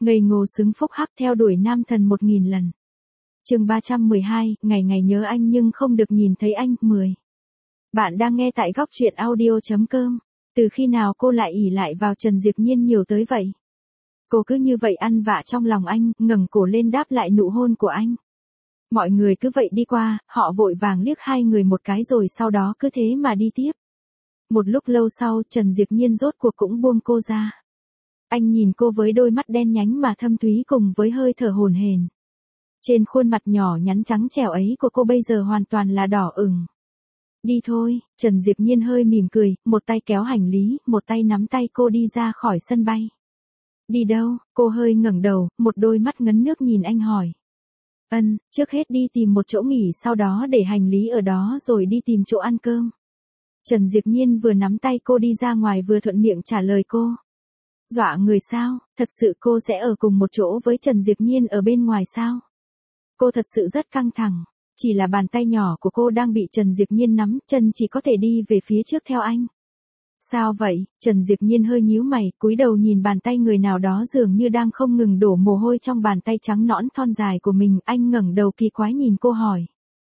Ngây ngô xứng phúc hắc theo đuổi nam thần 1000 lần. Chương 312, ngày ngày nhớ anh nhưng không được nhìn thấy anh. 10. Bạn đang nghe tại góc truyện audio.com. Từ khi nào cô lại ỷ lại vào Trần Diệp Nhiên nhiều tới vậy? Cô cứ như vậy ăn vạ trong lòng anh, ngẩng cổ lên đáp lại nụ hôn của anh. Mọi người cứ vậy đi qua, họ vội vàng liếc hai người một cái rồi sau đó cứ thế mà đi tiếp. Một lúc lâu sau, Trần Diệp Nhiên rốt cuộc cũng buông cô ra. Anh nhìn cô với đôi mắt đen nhánh mà thâm thúy cùng với hơi thở hổn hển. Trên khuôn mặt nhỏ nhắn trắng trẻo ấy của cô bây giờ hoàn toàn là đỏ ửng. Đi thôi, Trần Diệp Nhiên hơi mỉm cười, một tay kéo hành lý, một tay nắm tay cô đi ra khỏi sân bay. Đi đâu? Cô hơi ngẩng đầu, một đôi mắt ngấn nước nhìn anh hỏi. Trước hết đi tìm một chỗ nghỉ sau đó để hành lý ở đó rồi đi tìm chỗ ăn cơm. Trần Diệp Nhiên vừa nắm tay cô đi ra ngoài vừa thuận miệng trả lời cô. Dọa người sao, thật sự cô sẽ ở cùng một chỗ với Trần Diệp Nhiên ở bên ngoài sao? Cô thật sự rất căng thẳng, chỉ là bàn tay nhỏ của cô đang bị Trần Diệp Nhiên nắm, chân chỉ có thể đi về phía trước theo anh. Sao vậy? Trần Diệp Nhiên hơi nhíu mày, cúi đầu nhìn bàn tay người nào đó dường như đang không ngừng đổ mồ hôi trong bàn tay trắng nõn thon dài của mình, anh ngẩng đầu kỳ quái nhìn cô hỏi.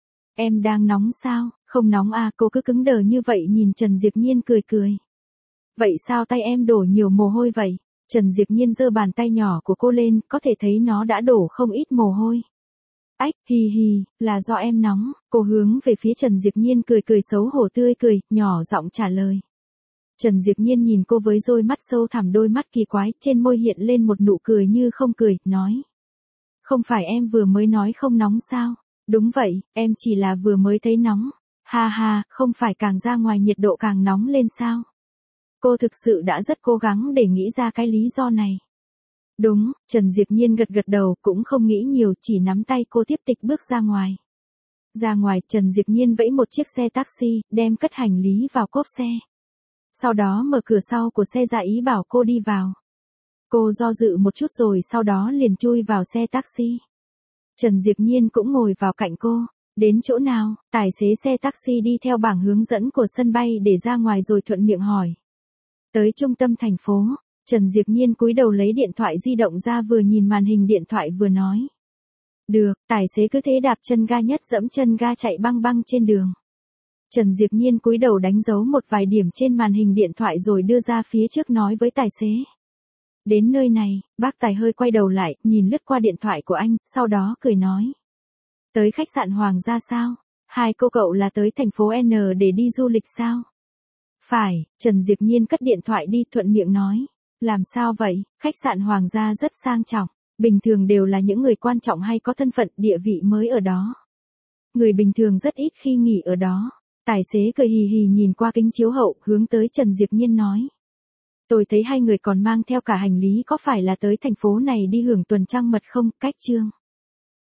Em đang nóng sao? Không nóng à? Cô cứ cứng đờ như vậy nhìn Trần Diệp Nhiên cười cười. Vậy sao tay em đổ nhiều mồ hôi vậy? Trần Diệp Nhiên giơ bàn tay nhỏ của cô lên, có thể thấy nó đã đổ không ít mồ hôi. Ách, hì hì, là do em nóng. Cô hướng về phía Trần Diệp Nhiên cười cười xấu hổ tươi cười, nhỏ giọng trả lời. Trần Diệp Nhiên nhìn cô với đôi mắt sâu thẳm, đôi mắt kỳ quái, trên môi hiện lên một nụ cười như không cười, nói. Không phải em vừa mới nói không nóng sao? Đúng vậy, em chỉ là vừa mới thấy nóng. Ha ha, không phải càng ra ngoài nhiệt độ càng nóng lên sao? Cô thực sự đã rất cố gắng để nghĩ ra cái lý do này. Đúng, Trần Diệp Nhiên gật gật đầu, cũng không nghĩ nhiều, chỉ nắm tay cô tiếp tục bước ra ngoài. Ra ngoài, Trần Diệp Nhiên vẫy một chiếc xe taxi, đem cất hành lý vào cốp xe. Sau đó mở cửa sau của xe ra ý bảo cô đi vào. Cô do dự một chút rồi sau đó liền chui vào xe taxi. Trần Diệp Nhiên cũng ngồi vào cạnh cô. Đến chỗ nào? Tài xế xe taxi đi theo bảng hướng dẫn của sân bay để ra ngoài rồi thuận miệng hỏi. Tới trung tâm thành phố. Trần Diệp Nhiên cúi đầu lấy điện thoại di động ra vừa nhìn màn hình điện thoại vừa nói. Được, tài xế cứ thế đạp chân ga nhất dẫm chân ga chạy băng băng trên đường. Trần Diệp Nhiên cúi đầu đánh dấu một vài điểm trên màn hình điện thoại rồi đưa ra phía trước nói với tài xế. Đến nơi này, bác tài hơi quay đầu lại, nhìn lướt qua điện thoại của anh, sau đó cười nói. Tới khách sạn Hoàng gia sao? Hai cô cậu là tới thành phố N để đi du lịch sao? Phải, Trần Diệp Nhiên cất điện thoại đi thuận miệng nói. Làm sao vậy? Khách sạn Hoàng gia rất sang trọng, bình thường đều là những người quan trọng hay có thân phận địa vị mới ở đó. Người bình thường rất ít khi nghỉ ở đó. Tài xế cười hì hì nhìn qua kính chiếu hậu, hướng tới Trần Diệp Nhiên nói. Tôi thấy hai người còn mang theo cả hành lý, có phải là tới thành phố này đi hưởng tuần trăng mật không? Cách chương.